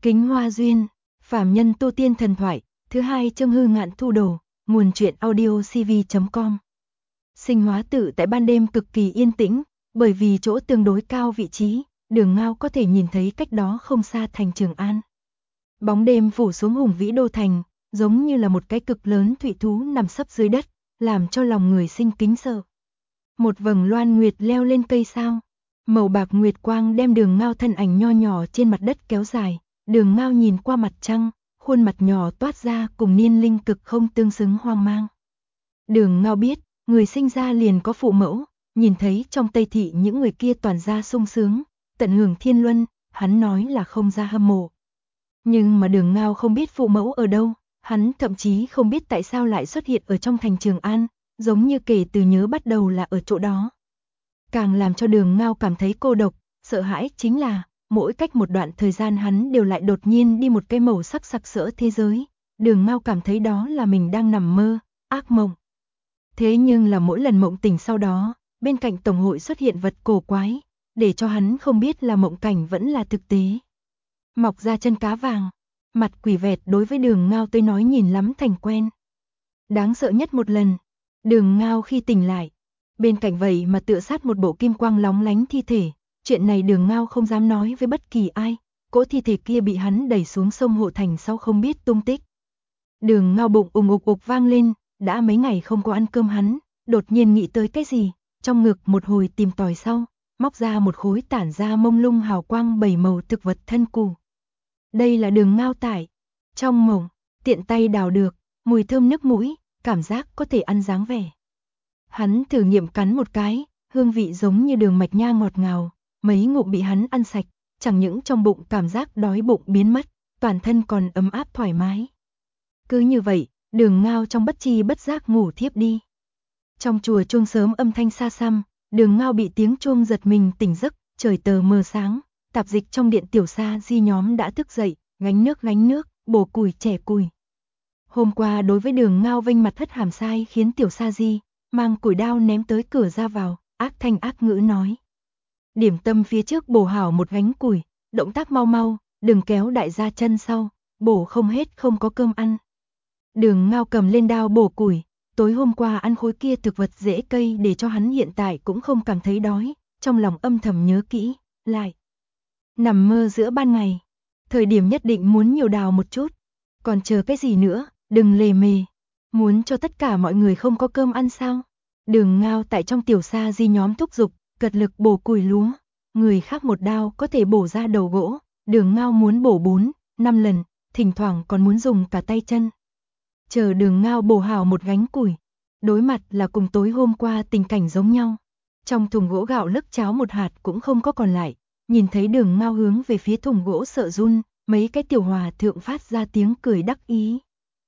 Kính Hoa Duyên, Phàm Nhân Tu Tiên Thần Thoại, thứ 2 chương Hư Ngạn Thu Đồ, nguồn truyện audio cv.com. Sinh Hóa Tự tại ban đêm cực kỳ yên tĩnh, bởi vì chỗ tương đối cao vị trí, Đường Ngao có thể nhìn thấy cách đó không xa thành Trường An. Bóng đêm phủ xuống hùng vĩ đô thành, giống như là một cái cực lớn thủy thú nằm sấp dưới đất, làm cho lòng người sinh kính sợ. Một vầng loan nguyệt leo lên cây sao, màu bạc nguyệt quang đem Đường Ngao thân ảnh nho nhỏ trên mặt đất kéo dài. Đường Ngao nhìn qua mặt trăng, khuôn mặt nhỏ toát ra cùng niên linh cực không tương xứng hoang mang. Đường Ngao biết, người sinh ra liền có phụ mẫu, nhìn thấy trong Tây Thị những người kia toàn ra sung sướng, tận hưởng thiên luân, hắn nói là không ra hâm mộ. Nhưng mà Đường Ngao không biết phụ mẫu ở đâu, hắn thậm chí không biết tại sao lại xuất hiện ở trong thành Trường An, giống như kể từ nhớ bắt đầu là ở chỗ đó. Càng làm cho Đường Ngao cảm thấy cô độc, sợ hãi chính là mỗi cách một đoạn thời gian hắn đều lại đột nhiên đi một cái màu sắc sặc sỡ thế giới. Đường Ngao cảm thấy đó là mình đang nằm mơ, ác mộng. Thế nhưng là mỗi lần mộng tỉnh sau đó, bên cạnh tổng hội xuất hiện vật cổ quái, để cho hắn không biết là mộng cảnh vẫn là thực tế. Mọc ra chân cá vàng, mặt quỷ vẹt đối với Đường Ngao tới nói nhìn lắm thành quen. Đáng sợ nhất một lần, Đường Ngao khi tỉnh lại, bên cạnh vậy mà tựa sát một bộ kim quang lóng lánh thi thể. Chuyện này Đường Ngao không dám nói với bất kỳ ai, cỗ thi thể kia bị hắn đẩy xuống sông Hộ Thành sau không biết tung tích. Đường Ngao bụng ùng ục ục vang lên, đã mấy ngày không có ăn cơm hắn, đột nhiên nghĩ tới cái gì, trong ngực một hồi tìm tòi sau, móc ra một khối tản ra mông lung hào quang 7 màu thực vật thân củ. Đây là Đường Ngao tải, trong mộng, tiện tay đào được, mùi thơm nước mũi, cảm giác có thể ăn dáng vẻ. Hắn thử nghiệm cắn một cái, hương vị giống như đường mạch nha ngọt ngào. Mấy ngụm bị hắn ăn sạch, chẳng những trong bụng cảm giác đói bụng biến mất, toàn thân còn ấm áp thoải mái. Cứ như vậy, Đường Ngao trong bất tri bất giác ngủ thiếp đi. Trong chùa chuông sớm âm thanh xa xăm, Đường Ngao bị tiếng chuông giật mình tỉnh giấc, trời tờ mờ sáng, tạp dịch trong điện tiểu sa di nhóm đã thức dậy, gánh nước, bổ củi chẻ củi. Hôm qua đối với Đường Ngao vênh mặt hất hàm sai khiến tiểu sa di mang củi đao ném tới cửa ra vào, ác thanh ác ngữ nói. Điểm tâm phía trước bổ hảo một gánh củi, động tác mau mau, đừng kéo đại gia chân sau, bổ không hết không có cơm ăn. Đường Ngao cầm lên đao bổ củi, tối hôm qua ăn khối kia thực vật rễ cây để cho hắn hiện tại cũng không cảm thấy đói, trong lòng âm thầm nhớ kỹ, lại. Nằm mơ giữa ban ngày, thời điểm nhất định muốn nhiều đào một chút, còn chờ cái gì nữa, đừng lề mề, muốn cho tất cả mọi người không có cơm ăn sao. Đường Ngao tại trong tiểu sa di nhóm thúc giục, cật lực bổ củi lúa, người khác một đao có thể bổ ra đầu gỗ, Đường Ngao muốn bổ 4, 5 lần, thỉnh thoảng còn muốn dùng cả tay chân. Chờ Đường Ngao bổ hảo một gánh củi, đối mặt là cùng tối hôm qua tình cảnh giống nhau. Trong thùng gỗ gạo lức cháo một hạt cũng không có còn lại, nhìn thấy Đường Ngao hướng về phía thùng gỗ sợ run, mấy cái tiểu hòa thượng phát ra tiếng cười đắc ý.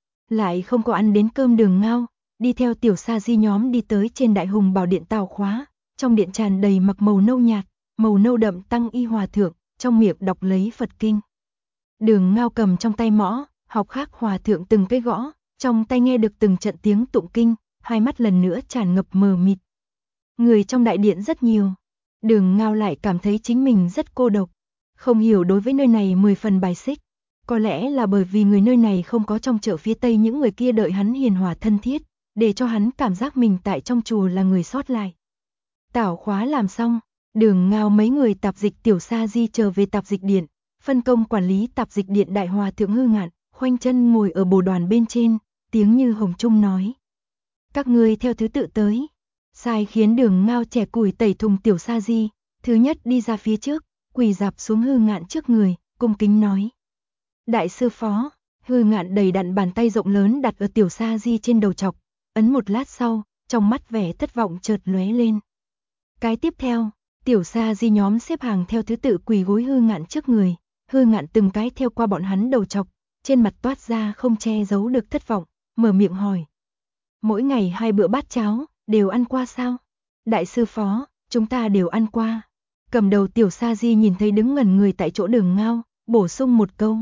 Lại không có ăn đến cơm Đường Ngao, đi theo tiểu sa di nhóm đi tới trên Đại Hùng Bảo Điện Tào khóa. Trong điện tràn đầy mặc màu nâu nhạt, màu nâu đậm tăng y hòa thượng, trong miệng đọc lấy Phật kinh. Đường Ngao cầm trong tay mõ, học khác hòa thượng từng cái gõ, trong tay nghe được từng trận tiếng tụng kinh, hai mắt lần nữa tràn ngập mờ mịt. Người trong đại điện rất nhiều, Đường Ngao lại cảm thấy chính mình rất cô độc, không hiểu đối với nơi này 10 phần bài xích. Có lẽ là bởi vì người nơi này không có trong chợ phía Tây những người kia đợi hắn hiền hòa thân thiết, để cho hắn cảm giác mình tại trong chùa là người sót lại. Tảo khóa làm xong, Đường Ngao mấy người tạp dịch tiểu sa di trở về tạp dịch điện, phân công quản lý tạp dịch điện đại hòa thượng Hư Ngạn, khoanh chân ngồi ở bồ đoàn bên trên, tiếng như hồng trung nói. Các ngươi theo thứ tự tới. Sai khiến Đường Ngao chẻ củi tẩy thùng tiểu sa di, thứ nhất đi ra phía trước, quỳ dạp xuống Hư Ngạn trước người, cung kính nói. Đại sư phó, Hư Ngạn đầy đặn bàn tay rộng lớn đặt ở tiểu sa di trên đầu chọc, ấn một lát sau, trong mắt vẻ thất vọng chợt lóe lên. Cái tiếp theo, tiểu sa di nhóm xếp hàng theo thứ tự quỳ gối Hư Ngạn trước người, Hư Ngạn từng cái theo qua bọn hắn đầu chọc, trên mặt toát ra không che giấu được thất vọng, mở miệng hỏi. Mỗi ngày 2 bữa bát cháo, đều ăn qua sao? Đại sư phó, chúng ta đều ăn qua. Cầm đầu tiểu sa di nhìn thấy đứng ngẩn người tại chỗ Đường Ngao, bổ sung một câu.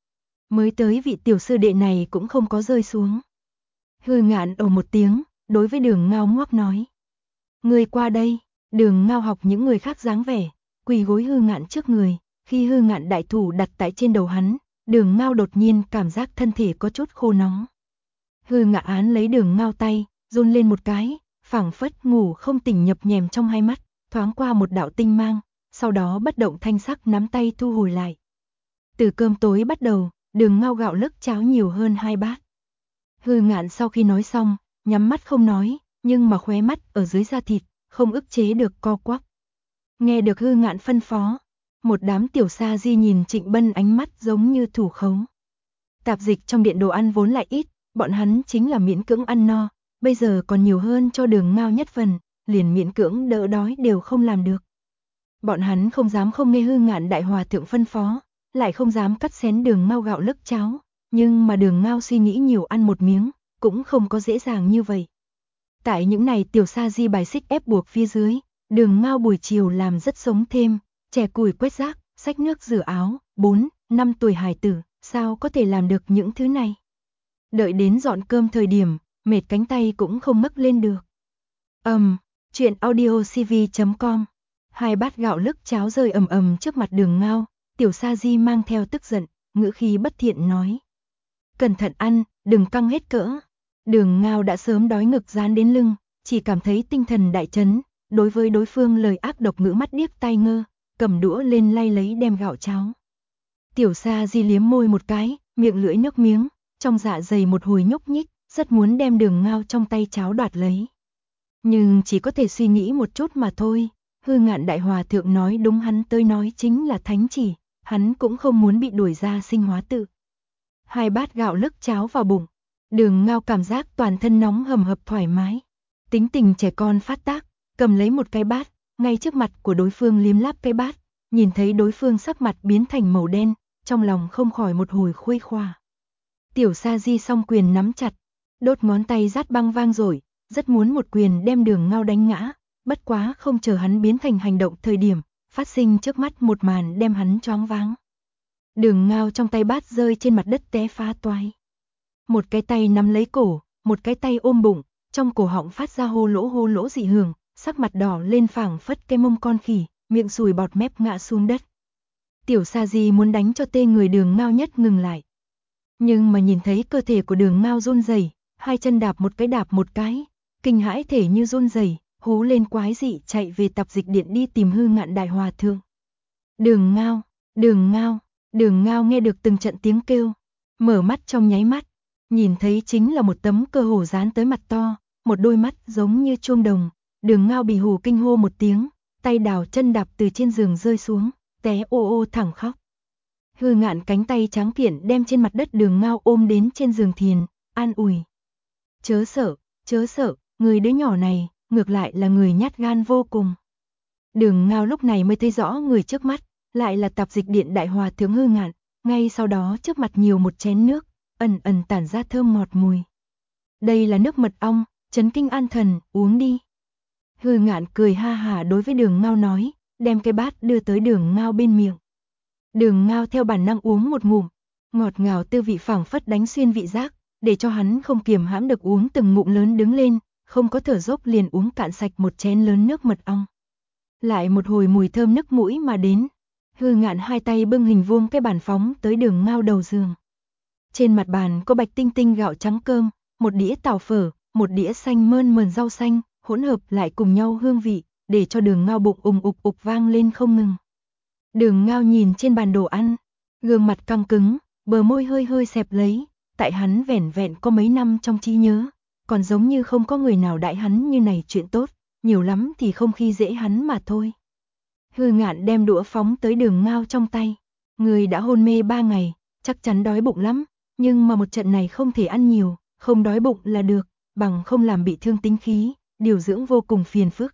Mới tới vị tiểu sư đệ này cũng không có rơi xuống. Hư Ngạn ồ một tiếng, đối với Đường Ngao ngoắc nói. Người qua đây. Đường Ngao học những người khác dáng vẻ, quỳ gối Hư Ngạn trước người, khi Hư Ngạn đại thủ đặt tại trên đầu hắn, Đường Ngao đột nhiên cảm giác thân thể có chút khô nóng. Hư Ngạn án lấy Đường Ngao tay, run lên một cái, phảng phất ngủ không tỉnh nhập nhèm trong hai mắt, thoáng qua một đạo tinh mang, sau đó bất động thanh sắc nắm tay thu hồi lại. Từ cơm tối bắt đầu, Đường Ngao gạo lức cháo nhiều hơn 2 bát. Hư Ngạn sau khi nói xong, nhắm mắt không nói, nhưng mà khóe mắt ở dưới da thịt, không ức chế được co quắp. Nghe được Hư Ngạn phân phó, một đám tiểu sa di nhìn Trịnh Bân ánh mắt giống như thủ khống. Tạp dịch trong điện đồ ăn vốn lại ít, bọn hắn chính là miễn cưỡng ăn no, bây giờ còn nhiều hơn cho Đường Ngao nhất phần, liền miễn cưỡng đỡ đói đều không làm được. Bọn hắn không dám không nghe Hư Ngạn đại hòa thượng phân phó, lại không dám cắt xén Đường Ngao gạo lức cháo, nhưng mà Đường Ngao suy nghĩ nhiều ăn một miếng, cũng không có dễ dàng như vậy. Tại những này tiểu sa di bài xích ép buộc phía dưới, Đường Ngao buổi chiều làm rất sống thêm, chẻ củi quét rác, xách nước rửa áo, 4, 5 tuổi hài tử, sao có thể làm được những thứ này. Đợi đến dọn cơm thời điểm, mệt cánh tay cũng không ngấc lên được. Chuyện audiocv.com. 2 bát gạo lức cháo rơi ầm ầm trước mặt Đường Ngao, tiểu sa di mang theo tức giận, ngữ khí bất thiện nói. Cẩn thận ăn, đừng căng hết cỡ. Đường Ngao đã sớm đói ngực dán đến lưng, chỉ cảm thấy tinh thần đại chấn, đối với đối phương lời ác độc ngữ mắt điếc tai ngơ, cầm đũa lên lay lấy đem gạo cháo. Tiểu sa di liếm môi một cái, miệng lưỡi nước miếng, trong dạ dày một hồi nhúc nhích, rất muốn đem Đường Ngao trong tay cháo đoạt lấy. Nhưng chỉ có thể suy nghĩ một chút mà thôi, Hư Ngạn đại hòa thượng nói đúng, hắn tới nói chính là thánh chỉ, hắn cũng không muốn bị đuổi ra Sinh Hóa tự. 2 bát gạo lức cháo vào bụng, Đường Ngao cảm giác toàn thân nóng hầm hập thoải mái. Tính tình trẻ con phát tác, cầm lấy một cái bát, ngay trước mặt của đối phương liếm láp cái bát, nhìn thấy đối phương sắc mặt biến thành màu đen, trong lòng không khỏi một hồi khuây khỏa. Tiểu sa di song quyền nắm chặt, đốt ngón tay rát băng vang rồi, rất muốn một quyền đem Đường Ngao đánh ngã, bất quá không chờ hắn biến thành hành động thời điểm, phát sinh trước mắt một màn đem hắn choáng váng. Đường Ngao trong tay bát rơi trên mặt đất té phá toái. Một cái tay nắm lấy cổ, một cái tay ôm bụng, trong cổ họng phát ra hô lỗ dị hưởng, sắc mặt đỏ lên phảng phất cái mông con khỉ, miệng sùi bọt mép ngã xuống đất. Tiểu sa di muốn đánh cho tê người Đường Ngao nhất ngừng lại. Nhưng mà nhìn thấy cơ thể của Đường Ngao run rẩy, 2 chân đạp một cái, kinh hãi thể như run rẩy, hú lên quái dị chạy về tạp dịch điện đi tìm Hư Ngạn đại hòa thượng. Đường Ngao, Đường Ngao, Đường Ngao nghe được từng trận tiếng kêu, mở mắt trong nháy mắt, nhìn thấy chính là một tấm cơ hồ dán tới mặt to, một đôi mắt giống như chuông đồng. Đường Ngao bị hù kinh hô một tiếng, tay đào chân đạp từ trên giường rơi xuống, té ô ô thẳng khóc. Hư Ngạn cánh tay trắng kiện đem trên mặt đất Đường Ngao ôm đến trên giường thiền, an ủi. Chớ sợ, người đứa nhỏ này, ngược lại là người nhát gan vô cùng. Đường Ngao lúc này mới thấy rõ người trước mắt, lại là tạp dịch điện đại hòa thượng Hư Ngạn, ngay sau đó trước mặt nhiều một chén nước, ẩn ẩn tản ra thơm ngọt mùi. Đây là nước mật ong, chấn kinh an thần, uống đi. Hư Ngạn cười ha hả đối với Đường Ngao nói, đem cái bát đưa tới Đường Ngao bên miệng. Đường Ngao theo bản năng uống một ngụm, ngọt ngào tư vị phảng phất đánh xuyên vị giác, để cho hắn không kiềm hãm được uống từng ngụm lớn đứng lên, không có thở dốc liền uống cạn sạch một chén lớn nước mật ong. Lại một hồi mùi thơm nức mũi mà đến. Hư Ngạn 2 tay bưng hình vuông cái bàn phóng tới Đường Ngao đầu giường. Trên mặt bàn có bạch tinh tinh gạo trắng cơm, một đĩa tàu phở, một đĩa xanh mơn mờn rau xanh, hỗn hợp lại cùng nhau hương vị, để cho Đường Ngao bụng ục ục vang lên không ngừng. Đường Ngao nhìn trên bàn đồ ăn, gương mặt căng cứng, bờ môi hơi xẹp lấy, tại hắn vẻn vẹn có mấy năm trong trí nhớ, còn giống như không có người nào đại hắn như này chuyện tốt, nhiều lắm thì không khi dễ hắn mà thôi. Hư Ngạn đem đũa phóng tới Đường Ngao trong tay, người đã hôn mê 3 ngày, chắc chắn đói bụng lắm, nhưng mà một trận này không thể ăn nhiều, không đói bụng là được, bằng không làm bị thương tính khí, điều dưỡng vô cùng phiền phức.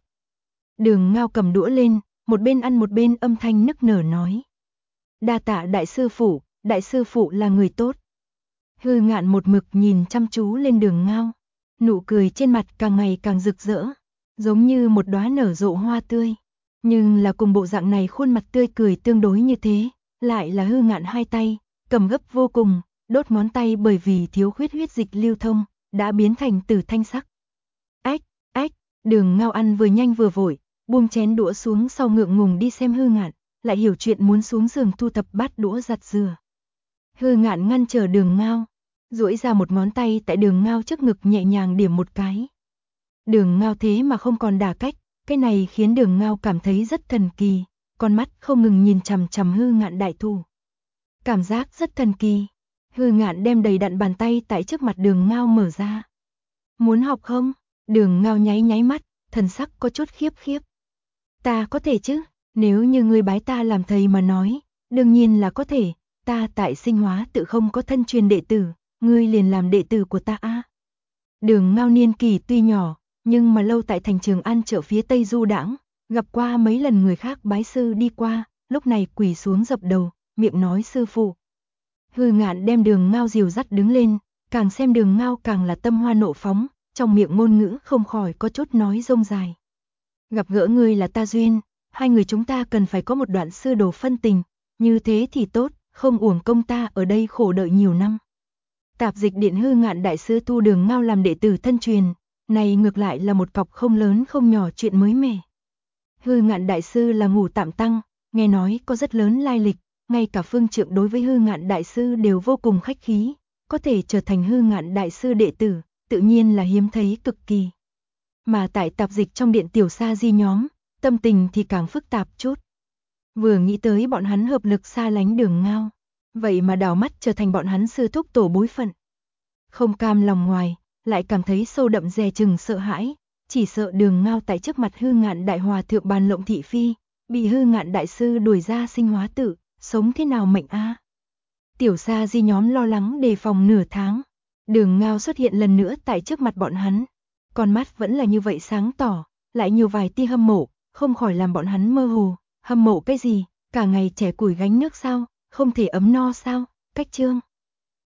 Đường Ngao cầm đũa lên, một bên ăn một bên âm thanh nức nở nói. Đa tạ đại sư phụ là người tốt. Hư Ngạn một mực nhìn chăm chú lên Đường Ngao, nụ cười trên mặt càng ngày càng rực rỡ, giống như một đóa nở rộ hoa tươi. Nhưng là cùng bộ dạng này khuôn mặt tươi cười tương đối như thế, lại là Hư Ngạn 2 tay, cầm gấp vô cùng, đốt ngón tay bởi vì thiếu khuyết huyết dịch lưu thông, đã biến thành tử thanh sắc. Ách, Đường Ngao ăn vừa nhanh vừa vội, buông chén đũa xuống sau ngượng ngùng đi xem Hư Ngạn, lại hiểu chuyện muốn xuống giường thu thập bát đũa giặt rửa. Hư Ngạn ngăn trở Đường Ngao, duỗi ra một ngón tay tại Đường Ngao trước ngực nhẹ nhàng điểm một cái. Đường Ngao thế mà không còn đả cách, cái này khiến Đường Ngao cảm thấy rất thần kỳ, con mắt không ngừng nhìn chằm chằm Hư Ngạn đại thủ. Cảm giác rất thần kỳ. Hư Ngạn đem đầy đặn bàn tay tại trước mặt Đường Ngao mở ra. Muốn học không? Đường Ngao nháy nháy mắt, thần sắc có chút khiếp khiếp. Ta có thể chứ, nếu như ngươi bái ta làm thầy mà nói, đương nhiên là có thể, ta tại Sinh Hóa Tự không có thân truyền đệ tử, ngươi liền làm đệ tử của ta a. Đường Ngao niên kỳ tuy nhỏ, nhưng mà lâu tại thành Trường An chợ phía Tây du đãng, gặp qua mấy lần người khác bái sư đi qua, lúc này quỳ xuống dập đầu, miệng nói sư phụ. Hư Ngạn đem Đường Ngao dìu dắt đứng lên, càng xem Đường Ngao càng là tâm hoa nộ phóng, trong miệng ngôn ngữ không khỏi có chút nói rông dài. Gặp gỡ ngươi là ta duyên, hai người chúng ta cần phải có một đoạn sư đồ phân tình, như thế thì tốt, không uổng công ta ở đây khổ đợi nhiều năm. Tạp Dịch Điện Hư Ngạn đại sư thu Đường Ngao làm đệ tử thân truyền, này ngược lại là một cọc không lớn không nhỏ chuyện mới mẻ. Hư Ngạn đại sư là Ngũ Tạm tăng, nghe nói có rất lớn lai lịch, ngay cả Phương Trượng đối với Hư Ngạn đại sư đều vô cùng khách khí, có thể trở thành Hư Ngạn đại sư đệ tử, tự nhiên là hiếm thấy cực kỳ. Mà tại tạp dịch trong điện tiểu sa di nhóm, tâm tình thì càng phức tạp chút. Vừa nghĩ tới bọn hắn hợp lực xa lánh Đường Ngao, vậy mà đảo mắt trở thành bọn hắn sư thúc tổ bối phận. Không cam lòng ngoài, lại cảm thấy sâu đậm dè chừng sợ hãi, chỉ sợ Đường Ngao tại trước mặt Hư Ngạn đại hòa thượng bàn lộng thị phi, bị Hư Ngạn đại sư đuổi ra Sinh Hóa Tự, sống thế nào mệnh a. Tiểu sa di nhóm lo lắng đề phòng nửa tháng, Đường Ngao xuất hiện lần nữa tại trước mặt bọn hắn. Con mắt vẫn là như vậy sáng tỏ, lại nhiều vài tia hâm mộ, không khỏi làm bọn hắn mơ hồ. Hâm mộ cái gì, cả ngày trẻ củi gánh nước sao, không thể ấm no sao, cách chương.